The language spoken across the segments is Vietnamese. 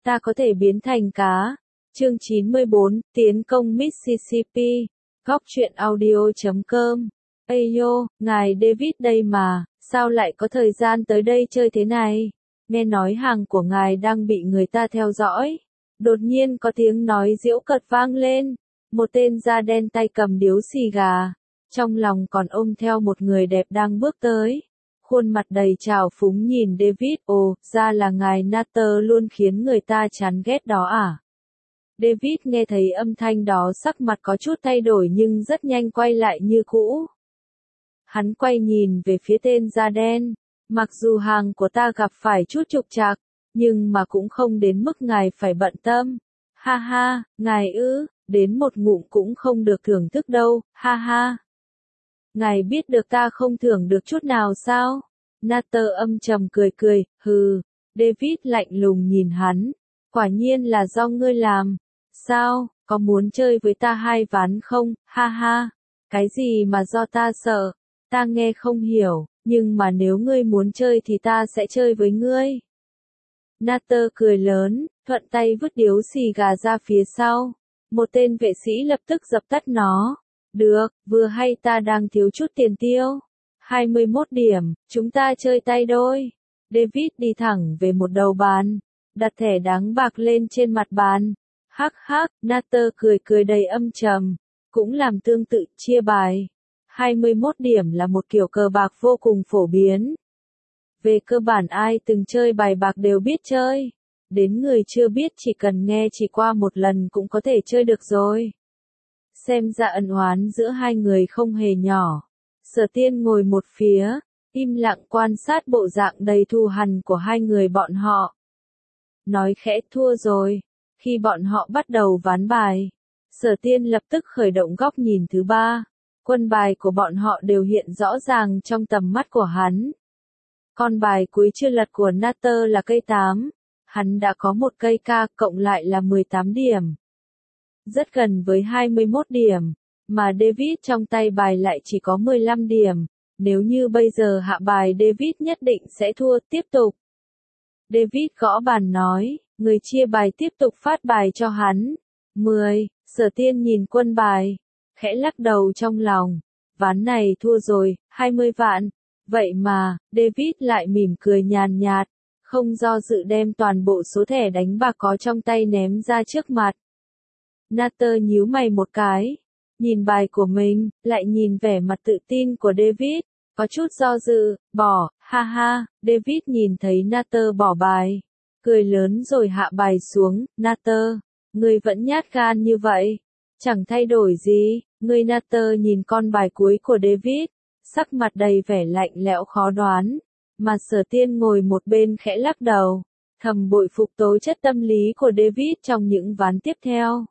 ta có thể biến thành cá. Chương 94, Tiến công Mississippi. Góc truyện audio.com. Ayo, ngài David đây mà, sao lại có thời gian tới đây chơi thế này? Nghe nói hàng của ngài đang bị người ta theo dõi. Đột nhiên có tiếng nói giễu cợt vang lên. Một tên da đen tay cầm điếu xì gà. Trong lòng còn ôm theo một người đẹp đang bước tới. Khuôn mặt đầy trào phúng nhìn David. Ồ, ra là ngài Natter luôn khiến người ta chán ghét đó à? David nghe thấy âm thanh đó sắc mặt có chút thay đổi nhưng rất nhanh quay lại như cũ. Hắn quay nhìn về phía tên da đen. Mặc dù hàng của ta gặp phải chút trục trặc, nhưng mà cũng không đến mức ngài phải bận tâm. Ha ha, ngài ư, đến một ngụm cũng không được thưởng thức đâu, ha ha. Ngài biết được ta không thưởng được chút nào sao? Natter âm trầm cười cười, hừ. David lạnh lùng nhìn hắn. Quả nhiên là do ngươi làm. Sao, có muốn chơi với ta 2 ván không, ha ha. Cái gì mà do ta sợ? Ta nghe không hiểu, nhưng mà nếu ngươi muốn chơi thì ta sẽ chơi với ngươi. Natter cười lớn, thuận tay vứt điếu xì gà ra phía sau. Một tên vệ sĩ lập tức dập tắt nó. Được, vừa hay ta đang thiếu chút tiền tiêu. 21 điểm, chúng ta chơi tay đôi. David đi thẳng về một đầu bàn, đặt thẻ đáng bạc lên trên mặt bàn. Hắc hắc, Natter cười cười đầy âm trầm, cũng làm tương tự chia bài. 21 điểm là một kiểu cờ bạc vô cùng phổ biến. Về cơ bản ai từng chơi bài bạc đều biết chơi. Đến người chưa biết chỉ cần nghe chỉ qua một lần cũng có thể chơi được rồi. Xem ra ân oán giữa hai người không hề nhỏ. Sở Tiên ngồi một phía, im lặng quan sát bộ dạng đầy thù hằn của hai người bọn họ. Nói khẽ thua rồi. Khi bọn họ bắt đầu ván bài, Sở Tiên lập tức khởi động góc nhìn thứ 3. Quân bài của bọn họ đều hiện rõ ràng trong tầm mắt của hắn. Con bài cuối chưa lật của Natter là cây 8. Hắn đã có một cây ca cộng lại là 18 điểm. Rất gần với 21 điểm, mà David trong tay bài lại chỉ có 15 điểm. Nếu như bây giờ hạ bài David nhất định sẽ thua. Tiếp tục. David gõ bàn nói, người chia bài tiếp tục phát bài cho hắn. 10, Sở Tiên nhìn quân bài, khẽ lắc đầu trong lòng. Ván này thua rồi, 20 vạn. Vậy mà, David lại mỉm cười nhàn nhạt, không do dự đem toàn bộ số thẻ đánh bạc có trong tay ném ra trước mặt. Natter nhíu mày một cái, nhìn bài của mình, lại nhìn vẻ mặt tự tin của David, có chút do dự, bỏ, ha ha. David nhìn thấy Natter bỏ bài, cười lớn rồi hạ bài xuống. Natter, ngươi vẫn nhát gan như vậy, chẳng thay đổi gì. Ngươi Natter nhìn con bài cuối của David, sắc mặt đầy vẻ lạnh lẽo khó đoán, mà Sở Tiên ngồi một bên khẽ lắc đầu, thầm bội phục tố chất tâm lý của David trong những ván tiếp theo.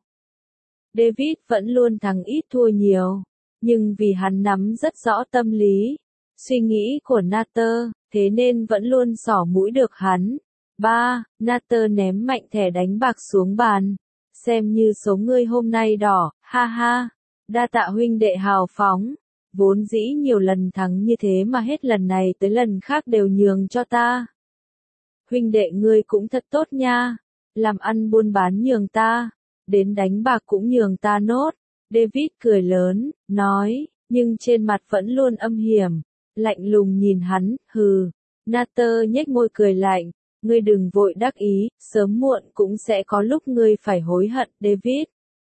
David vẫn luôn thắng ít thua nhiều, nhưng vì hắn nắm rất rõ tâm lý, suy nghĩ của Natter, thế nên vẫn luôn xỏ mũi được hắn. 3. Natter ném mạnh thẻ đánh bạc xuống bàn, xem như số ngươi hôm nay đỏ, ha ha. Đa tạ huynh đệ hào phóng, vốn dĩ nhiều lần thắng như thế mà hết lần này tới lần khác đều nhường cho ta. Huynh đệ ngươi cũng thật tốt nha, làm ăn buôn bán nhường ta, đến đánh bạc cũng nhường ta nốt. David cười lớn, nói, nhưng trên mặt vẫn luôn âm hiểm, lạnh lùng nhìn hắn, hừ. Natter nhếch môi cười lạnh, ngươi đừng vội đắc ý, sớm muộn cũng sẽ có lúc ngươi phải hối hận. David.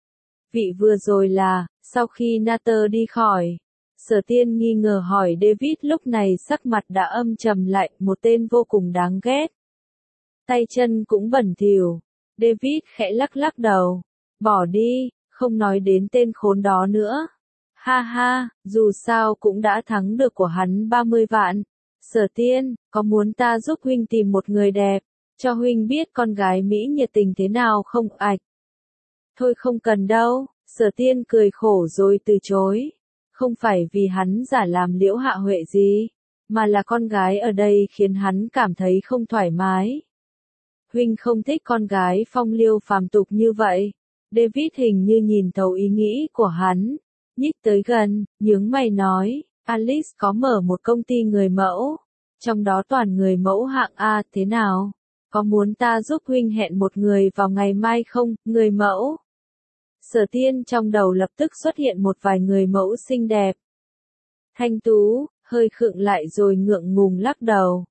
Vị vừa rồi là, sau khi Natter đi khỏi, Sở Tiên nghi ngờ hỏi David, lúc này sắc mặt đã âm trầm lại, một tên vô cùng đáng ghét. Tay chân cũng bẩn thỉu. David khẽ lắc lắc đầu, bỏ đi, không nói đến tên khốn đó nữa. Ha ha, dù sao cũng đã thắng được của hắn 30 vạn. Sở Tiên, có muốn ta giúp huynh tìm một người đẹp, cho huynh biết con gái Mỹ nhiệt tình thế nào không? Ạch. Thôi không cần đâu. Sở Tiên cười khổ rồi từ chối. Không phải vì hắn giả làm Liễu Hạ Huệ gì, mà là con gái ở đây khiến hắn cảm thấy không thoải mái. Huynh không thích con gái phong liêu phàm tục như vậy. David hình như nhìn thấu ý nghĩ của hắn, nhích tới gần, nhướng mày nói, Alice có mở một công ty người mẫu, trong đó toàn người mẫu hạng A, thế nào? Có muốn ta giúp huynh hẹn một người vào ngày mai không, người mẫu? Sở Tiên trong đầu lập tức xuất hiện một vài người mẫu xinh đẹp. Thanh tú, hơi khựng lại rồi ngượng ngùng lắc đầu.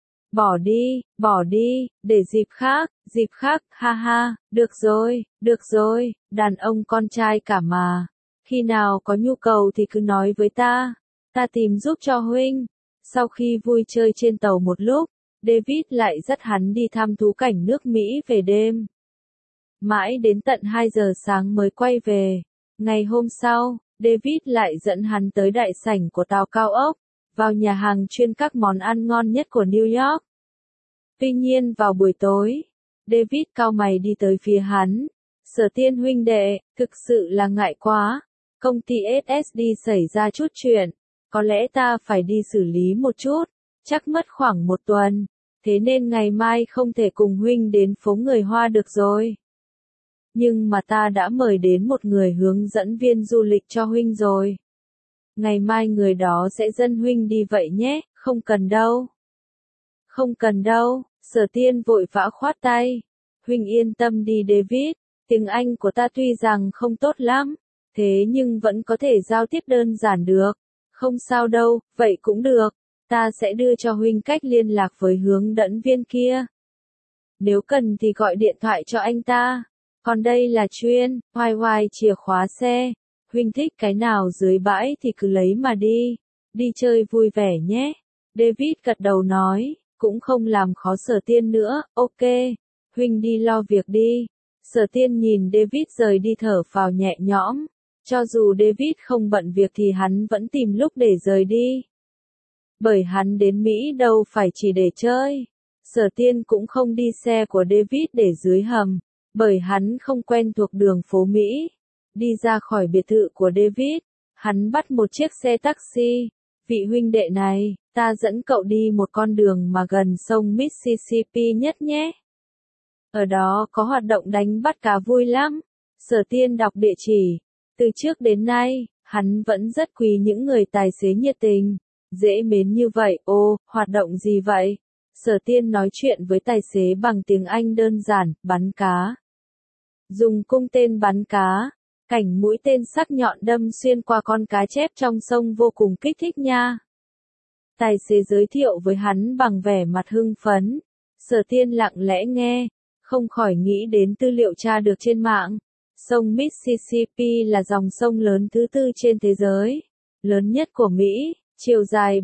Bỏ đi, để dịp khác, ha ha, được rồi, đàn ông con trai cả mà. Khi nào có nhu cầu thì cứ nói với ta tìm giúp cho huynh. Sau khi vui chơi trên tàu một lúc, David lại dắt hắn đi thăm thú cảnh nước Mỹ về đêm. Mãi đến tận 2 giờ sáng mới quay về. Ngày hôm sau, David lại dẫn hắn tới đại sảnh của tàu cao ốc, vào nhà hàng chuyên các món ăn ngon nhất của New York. Tuy nhiên vào buổi tối, David cau mày đi tới phía hắn. Sở Tiên huynh đệ, thực sự là ngại quá. Công ty SSD xảy ra chút chuyện. Có lẽ ta phải đi xử lý một chút. Chắc mất khoảng 1 tuần. Thế nên ngày mai không thể cùng huynh đến phố người Hoa được rồi. Nhưng mà ta đã mời đến một người hướng dẫn viên du lịch cho huynh rồi. Ngày mai người đó sẽ dẫn huynh đi vậy nhé, không cần đâu. Không cần đâu, Sở Tiên vội vã khoát tay. Huynh yên tâm đi David, tiếng Anh của ta tuy rằng không tốt lắm, thế nhưng vẫn có thể giao tiếp đơn giản được. Không sao đâu, vậy cũng được, ta sẽ đưa cho huynh cách liên lạc với hướng dẫn viên kia. Nếu cần thì gọi điện thoại cho anh ta. Còn đây là chuyên, hoài chìa khóa xe. Huynh thích cái nào dưới bãi thì cứ lấy mà đi. Đi chơi vui vẻ nhé. David gật đầu nói, cũng không làm khó Sở Tiên nữa, ok. Huynh đi lo việc đi. Sở Tiên nhìn David rời đi thở phào nhẹ nhõm. Cho dù David không bận việc thì hắn vẫn tìm lúc để rời đi. Bởi hắn đến Mỹ đâu phải chỉ để chơi. Sở Tiên cũng không đi xe của David để dưới hầm, bởi hắn không quen thuộc đường phố Mỹ. Đi ra khỏi biệt thự của David, hắn bắt một chiếc xe taxi. Vị huynh đệ này, ta dẫn cậu đi một con đường mà gần sông Mississippi nhất nhé. Ở đó có hoạt động đánh bắt cá vui lắm. Sở Tiên đọc địa chỉ. Từ trước đến nay, hắn vẫn rất quý những người tài xế nhiệt tình, dễ mến như vậy. Ồ, hoạt động gì vậy? Sở Tiên nói chuyện với tài xế bằng tiếng Anh đơn giản, bắn cá. Dùng cung tên bắn cá, cảnh mũi tên sắc nhọn đâm xuyên qua con cá chép trong sông vô cùng kích thích nha. Tài xế giới thiệu với hắn bằng vẻ mặt hưng phấn. Sở Tiên lặng lẽ nghe, không khỏi nghĩ đến tư liệu tra được trên mạng. Sông Mississippi là dòng sông lớn thứ 4 trên thế giới, lớn nhất của Mỹ, chiều dài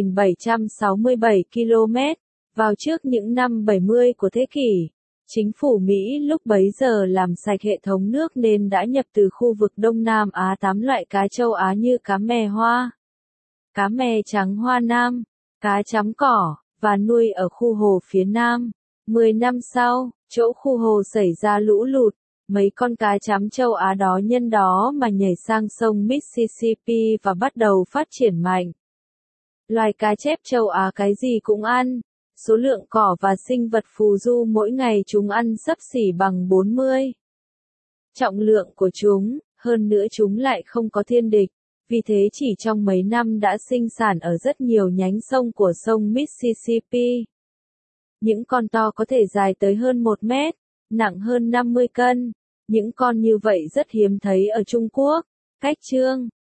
3.767 km. Vào trước những năm 70 của thế kỷ, chính phủ Mỹ lúc bấy giờ làm sạch hệ thống nước nên đã nhập từ khu vực Đông Nam Á 8 loại cá châu Á như cá mè hoa, cá mè trắng Hoa Nam, cá chấm cỏ, và nuôi ở khu hồ phía Nam. 10 năm sau, chỗ khu hồ xảy ra lũ lụt, mấy con cá chấm châu Á đó nhân đó mà nhảy sang sông Mississippi và bắt đầu phát triển mạnh. Loài cá chép châu Á cái gì cũng ăn. Số lượng cỏ và sinh vật phù du mỗi ngày chúng ăn xấp xỉ bằng 40 trọng lượng của chúng, hơn nữa chúng lại không có thiên địch, vì thế chỉ trong mấy năm đã sinh sản ở rất nhiều nhánh sông của sông Mississippi. Những con to có thể dài tới hơn 1 mét, nặng hơn 50 cân. Những con như vậy rất hiếm thấy ở Trung Quốc. Cách chương